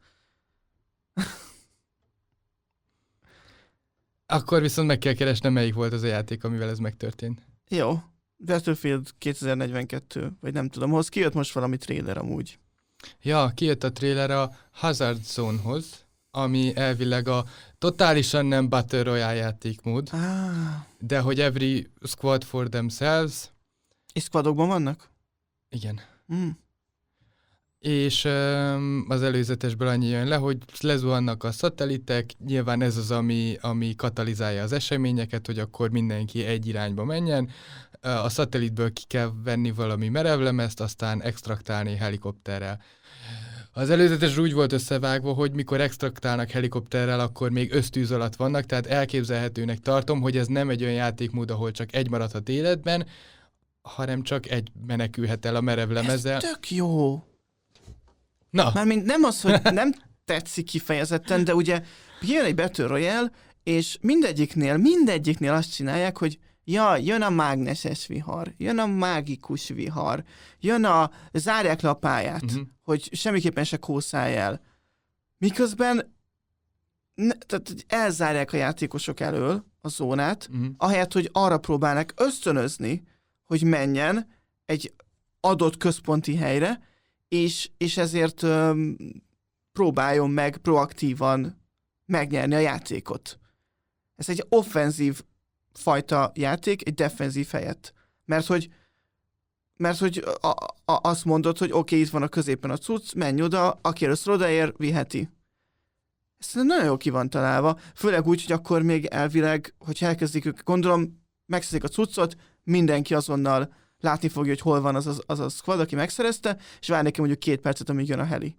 Akkor viszont meg kell keresnem, melyik volt az a játék, amivel ez megtörtént. Jó. Battlefield kétezer-negyvenkettő, vagy nem tudom, hoz kijött most valami trailer amúgy. Ja, kijött a trailer a Hazard Zone-hoz, ami elvileg a totálisan nem Battle Royale játékmód, ah. de hogy every squad for themselves. És squadokban vannak? Igen. Mm. és um, az előzetesből annyi jön le, hogy lezuhannak a szatelitek, nyilván ez az, ami, ami katalizálja az eseményeket, hogy akkor mindenki egy irányba menjen. A szatellitből ki kell venni valami merevlemezt, aztán extraktálni helikopterrel. Az előzetes úgy volt összevágva, hogy mikor extraktálnak helikopterrel, akkor még ösztűz alatt vannak, tehát elképzelhetőnek tartom, hogy ez nem egy olyan játékmód, ahol csak egy maradhat életben, hanem csak egy menekülhet el a merevlemezzel. Ez tök jó! Na. Mármint nem az, hogy nem tetszik kifejezetten, de ugye jön egy Battle Royale, és mindegyiknél, mindegyiknél azt csinálják, hogy ja, jön a mágneses vihar, jön a mágikus vihar, jön a, zárják le a pályát, uh-huh. hogy semmiképpen se kószálj el. Miközben ne, tehát elzárják a játékosok elől a zónát, uh-huh. ahelyett, hogy arra próbálnak ösztönözni, hogy menjen egy adott központi helyre, és, és ezért öm, próbáljon meg proaktívan megnyerni a játékot. Ez egy offenzív fajta játék, egy defenzív helyett. Mert hogy, mert hogy a, a, azt mondod, hogy oké, okay, itt van a középen a cucc, menj oda, aki először odaér, viheti. Ez nagyon jó ki van találva, főleg úgy, hogy akkor még elvileg, hogyha elkezdik ők, gondolom, megszerzik a cuccot, mindenki azonnal látni fogja, hogy hol van az, az, az a squad, aki megszerezte, és vár neki mondjuk két percet, amíg jön a heli.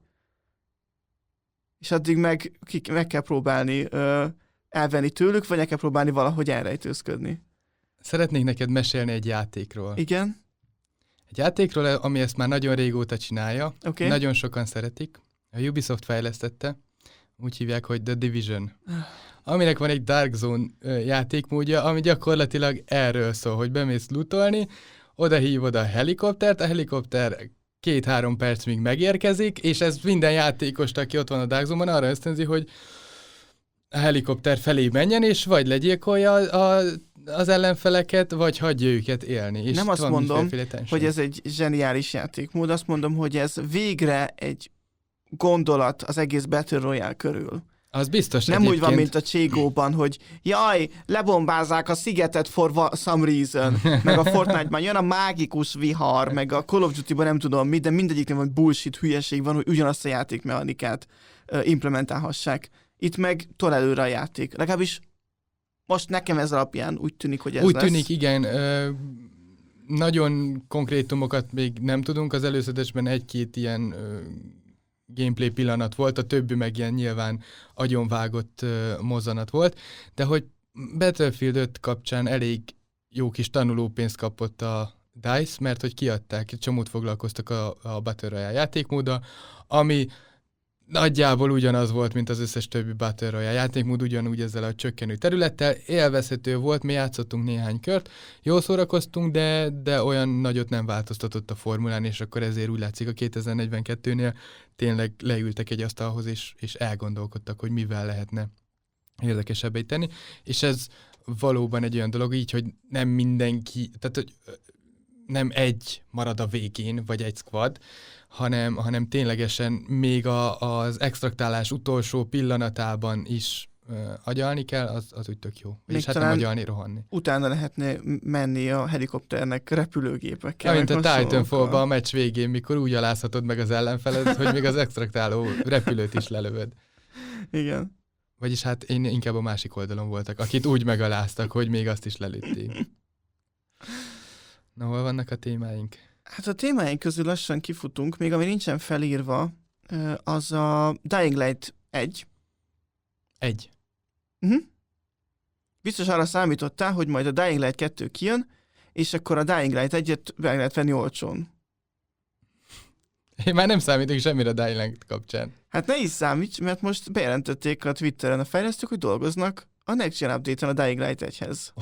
És addig meg, ki, meg kell próbálni ö, elvenni tőlük, vagy el kell próbálni valahogy elrejtőzködni. Szeretnék neked mesélni egy játékról. Igen? Egy játékról, ami ezt már nagyon régóta csinálja. Okay. Nagyon sokan szeretik. A Ubisoft fejlesztette. Úgy hívják, hogy The Division. Aminek van egy Dark Zone játékmódja, ami gyakorlatilag erről szól, hogy bemész lootolni, oda hívod a helikoptert, a helikopter két-három perc még megérkezik, és ez minden játékost, aki ott van a Dark Zone-ban, arra ösztönzi, hogy a helikopter felé menjen, és vagy legyilkolja a, a, az ellenfeleket, vagy hagyja őket élni. És nem azt mondom, hogy ez egy zseniális játékmód, azt mondom, hogy ez végre egy gondolat az egész Battle Royale körül. Az biztos nem egyébként. úgy van, mint a Cségóban, hogy jaj, lebombázzák a szigetet for some reason, meg a Fortnite-ban jön a mágikus vihar, meg a Call of Duty-ban nem tudom mi, de mindegyiknél van bullshit hülyeség van, hogy ugyanazt a játékmechanikát uh, implementálhassák. Itt meg tol előre a játék. Legalábbis most nekem ez alapján úgy tűnik, hogy ez úgy lesz. Úgy tűnik, igen. Ö, nagyon konkrétumokat még nem tudunk. Az előzetesben egy-két ilyen ö, gameplay pillanat volt, a többi meg ilyen nyilván agyonvágott ö, mozzanat volt, de hogy Battlefield öt kapcsán elég jó kis tanulópénzt kapott a DICE, mert hogy kiadták, csomót foglalkoztak a, a Battle Royale játékmóddal, ami nagyjából ugyanaz volt, mint az összes többi Battle Royale játékmód, ugyanúgy ezzel a csökkenő területtel. Élvezhető volt, mi játszottunk néhány kört, jól szórakoztunk, de, de olyan nagyot nem változtatott a formulán, és akkor ezért úgy látszik a kétezer-negyvenkettőnél tényleg leültek egy asztalhoz, és, és elgondolkodtak, hogy mivel lehetne érdekesebbé tenni. És ez valóban egy olyan dolog így, hogy nem mindenki, tehát hogy nem egy marad a végén, vagy egy squad, hanem, hanem ténylegesen még a, az extraktálás utolsó pillanatában is uh, agyalni kell, az, az úgy tök jó. És hát nem agyalni, rohanni. Utána lehetne menni a helikopternek repülőgépekkel. Ja, mint a Titanfall-ban a meccs végén, mikor úgy alázhatod meg az ellenfeled, hogy még az extraktáló repülőt is lelövöd. Igen. Vagyis hát én inkább a másik oldalon voltak, akit úgy megaláztak, hogy még azt is lelőtték. Na, hol vannak a témáink? Hát a témáink közül lassan kifutunk, még ami nincsen felírva, az a Dying Light egy. Egy. Uh-huh. Biztos arra számítottál, hogy majd a Dying Light kettő kijön, és akkor a Dying Light egyet meg lehet venni olcsón. Én már nem számítok semmire a Dying Light kapcsán. Hát ne is számíts, mert most bejelentették a Twitteren a fejlesztők, hogy dolgoznak a Next Gen Update-en a Dying Light egyhez.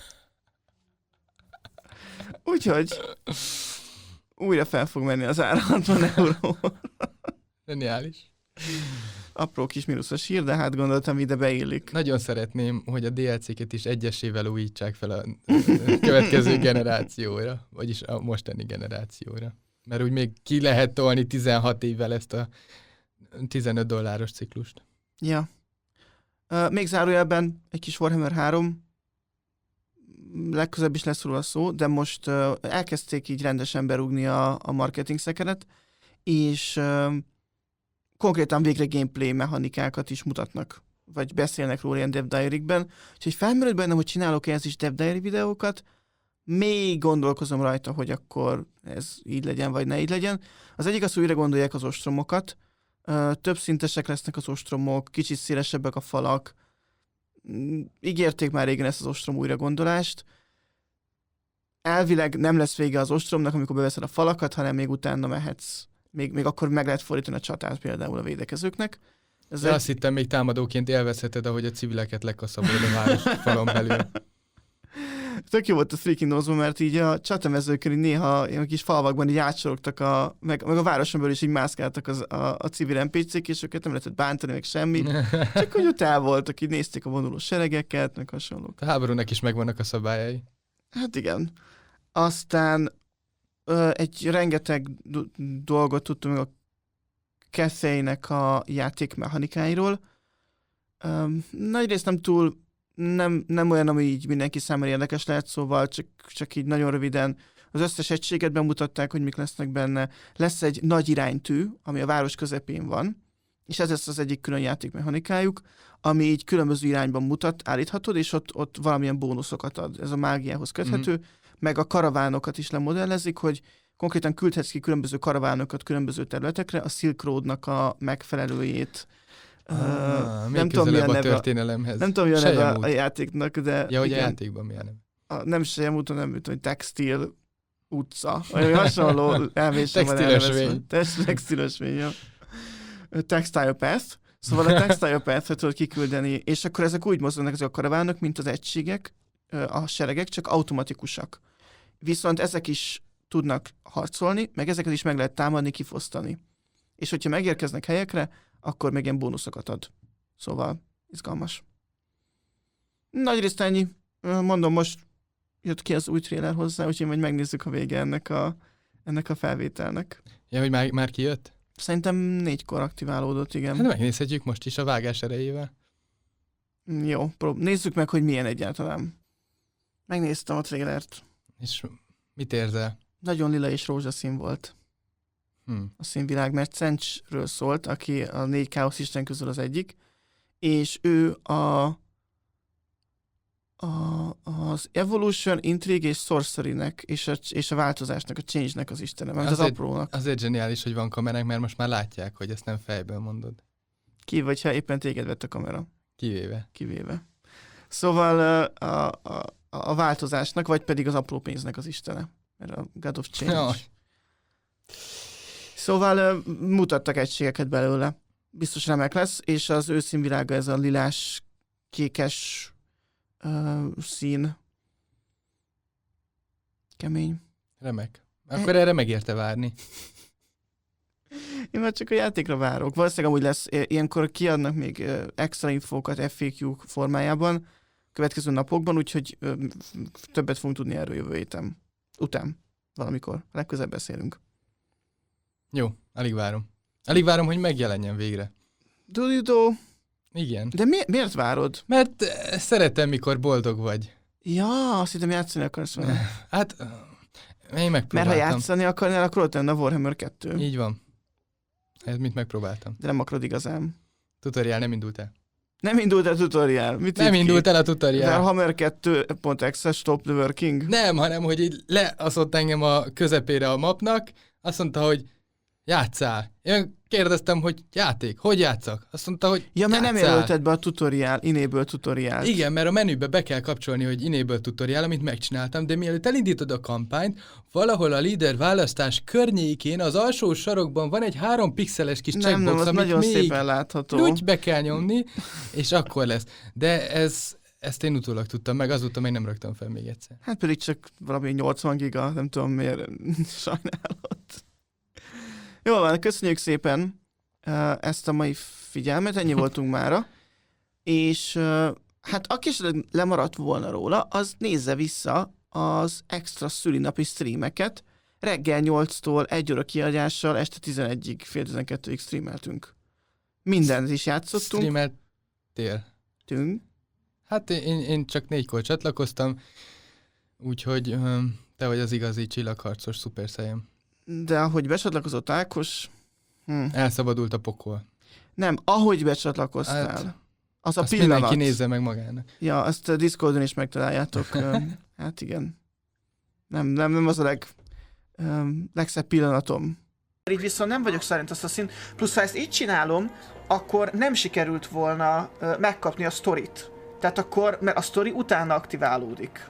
Úgyhogy újra fel fog menni az ára hatvan euró. Geniális. Apró kis mínuszos hír, de hát gondoltam, ide beillik. Nagyon szeretném, hogy a dé el cé-ket is egyesével újítsák fel a következő generációra, vagyis a mostani generációra. Mert úgy még ki lehet tolni tizenhat évvel ezt a tizenöt dolláros ciklust. Ja. Uh, még zárójelben egy kis Warhammer három, legközelebb is lesz róla szó, de most uh, elkezdték így rendesen berúgni a, a marketing szekeret, és uh, konkrétan végre gameplay mechanikákat is mutatnak, vagy beszélnek róla ilyen Dev Diary-ben. Úgyhogy felmerült bennem, hogy csinálok ehhez is Dev Diary videókat, még gondolkozom rajta, hogy akkor ez így legyen, vagy ne így legyen. Az egyik az, hogy újra gondolják az ostromokat. Uh, több szintesek lesznek az ostromok, kicsit szélesebbek a falak. Ígérték már régen ezt az ostrom újra gondolást. Elvileg nem lesz vége az ostromnak, amikor beveszed a falakat, hanem még utána mehetsz. Még, még akkor meg lehet fordítani a csatát például a védekezőknek. Ez egy... Azt hittem, még támadóként élvezheted, ahogy a civileket lekaszabolod a város falon belül. Tök jó volt a Three Kingdoms-ban, mert így a csatamezőkön így néha ilyen kis falvakban így átsorogtak, a, meg, meg a városon belül is így mászkáltak az, a, a civil en pé cé-k, és őket nem lehetett bántani, meg semmi. Csak hogy ott el voltak, így nézték a vonuló seregeket, meg hasonlók. A háborúnak is megvannak a szabályai. Hát igen. Aztán ö, egy rengeteg do- dolgot tudtunk meg a Cathay-nek a játékmechanikáiról. Ö, nagyrészt nem túl Nem, nem olyan, ami így mindenki számára érdekes lehet, szóval csak, csak így nagyon röviden az összes egységet bemutatták, hogy mik lesznek benne. Lesz egy nagy iránytű, ami a város közepén van, és ez lesz az egyik külön játékmechanikájuk, ami így különböző irányban mutat, állíthatod, és ott, ott valamilyen bónuszokat ad. Ez a mágiához köthető, mm-hmm. meg a karavánokat is lemodellezik, hogy konkrétan küldhetsz ki különböző karavánokat különböző területekre, a Silk Roadnak a megfelelőjét. Ah, uh, nem tudom, mi a neve. Történelemhez. Nem tudom, mi a neve a játéknak, de... Ja, hogy igen, a játékban mi a neve? A, nem Sejem úton, nem tudom, hogy Textil utca. Olyan hasonló elvésem van elnevezve. Textilösvény, ja. Textile Path. Szóval a Textile Path-et tudod kiküldeni, és akkor ezek úgy mozognak ezek a karavánok, mint az egységek, a seregek, csak automatikusak. Viszont ezek is tudnak harcolni, meg ezeket is meg lehet támadni, kifosztani. És hogyha megérkeznek helyekre, akkor még ilyen bónuszokat ad. Szóval izgalmas. Nagyrészt ennyi. Mondom, most jött ki az új trailer hozzá, úgyhogy majd megnézzük a vége ennek a, ennek a felvételnek. Ja, hogy már, már kijött? Szerintem négykor aktiválódott, igen. Hát megnézhetjük most is a vágás erejével. Jó, prób- nézzük meg, hogy milyen egyáltalán. Megnéztem a trailert. És mit érzel? Nagyon lila és rózsaszín volt. Hmm. A színvilág, mert Cenchről szólt, aki a négy káosz isten közül az egyik, és ő a, a az Evolution, Intrigue és Sorcery-nek, és a, és a változásnak, a change-nek az istene, mert az, az aprónak. Azért zseniális, hogy van kamerák, mert most már látják, hogy ezt nem fejből mondod. Ki vagy, ha éppen téged vett a kamera. Kivéve. Kivéve. Szóval a, a, a, a változásnak, vagy pedig az apró pénznek az istene. Mert a God of Change. Jaj. Szóval uh, mutattak egységeket belőle. Biztos remek lesz, és az ő színvilága ez a lilás, kékes uh, szín. Kemény. Remek. Akkor erre megérte várni. Én már csak a játékra várok. Valószínűleg amúgy lesz, ilyenkor kiadnak még extra infókat ef á kú formájában következő napokban, úgyhogy uh, többet fogunk tudni erről jövő héten. Után. Valamikor. Legközelebb beszélünk. Jó, alig várom. Alig várom, hogy megjelenjen végre. Dudidó. Igen. De mi- miért várod? Mert szeretem, mikor boldog vagy. Ja, azt hittem játszani akarsz vele. Hát, én megpróbáltam. Mert ha játszani akarnál, akkor ott lenne a Warhammer kettő. Így van. Ez mit megpróbáltam. De nem akarod igazán. Tutorial nem indult el. Nem indult el a tutorial. Mit nem indult el a tutorial. Warhammer kettő pont exe stop the working. Nem, hanem, hogy így leaszott engem a közepére a mapnak, azt mondta, hogy játsszál. Én kérdeztem, hogy játék, hogy játszak? Azt mondta, hogy ja, mert játszál. Nem jelölted be a tutorial, enable tutorial. Igen, mert a menübe be kell kapcsolni, hogy enable tutorial, amit megcsináltam, de mielőtt elindítod a kampányt, valahol a líder választás környékén az alsó sarokban van egy három pixeles kis nem, checkbox, nem, az amit nagyon még szépen látható. úgy be kell nyomni, és akkor lesz. De ez, ezt én utólag tudtam meg, azóta még nem raktam fel még egyszer. Hát pedig csak valami nyolcvan giga, nem tudom miért sajnálod. Jól van, köszönjük szépen uh, ezt a mai figyelmet, ennyi voltunk mára, és uh, hát aki esetleg lemaradt volna róla, az nézze vissza az extra szülinapi streameket. Reggel nyolctól egy óra kiadással, este tizenegyig, fél tizenkettőig streameltünk. Mindent is játszottunk. Streameltél? Tünk. Hát én, én csak négykor csatlakoztam, úgyhogy um, te vagy az igazi csillagharcos Super Saiyan. de ahogy becsatlakozott Ákos... Hm. Elszabadult a pokol. Nem, ahogy becsatlakoztál. Hát, az a azt pillanat. mindenki nézze meg magának. Ja, azt a Discordon is megtaláljátok. Hát igen. Nem, nem, nem az a leg, um, legszebb pillanatom. Így viszont nem vagyok szerint Assassin, plusz ha ezt így csinálom, akkor nem sikerült volna uh, megkapni a sztorit. Tehát akkor, mert a sztori utána aktiválódik.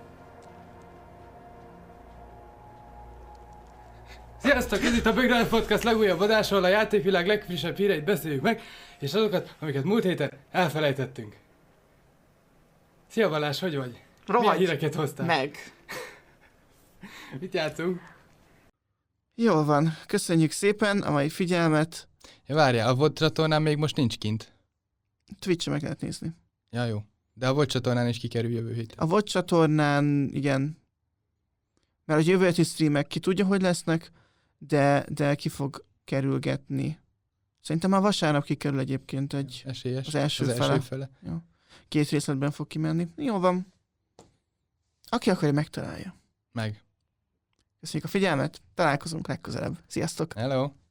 Sziasztok! Ez itt a Background Podcast legújabb adása, ahol a játékvilág legfrissebb híreit beszéljük meg, és azokat, amiket múlt héten elfelejtettünk. Szia Balázs, hogy vagy? Rohagy milyen híreket hoztál? Meg. Mit játszunk? Jól van, köszönjük szépen a mai figyelmet. Ja, várjál, a VOD csatornán még most nincs kint. Twitch-en meg lehet nézni. Ja, jó. De a VOD csatornán is kikerül jövő héten. A VOD csatornán, igen. Mert a jövő heti streamek ki tudja, hogy lesznek, de, de ki fog kerülgetni. Szerintem már vasárnap kikerül egyébként egy... Esélyes. Az első az fele. első fele. Jó. Két részletben fog kimenni. Jó van. Aki akarja, megtalálja. Meg. Köszönjük a figyelmet, találkozunk legközelebb. Sziasztok! Hello!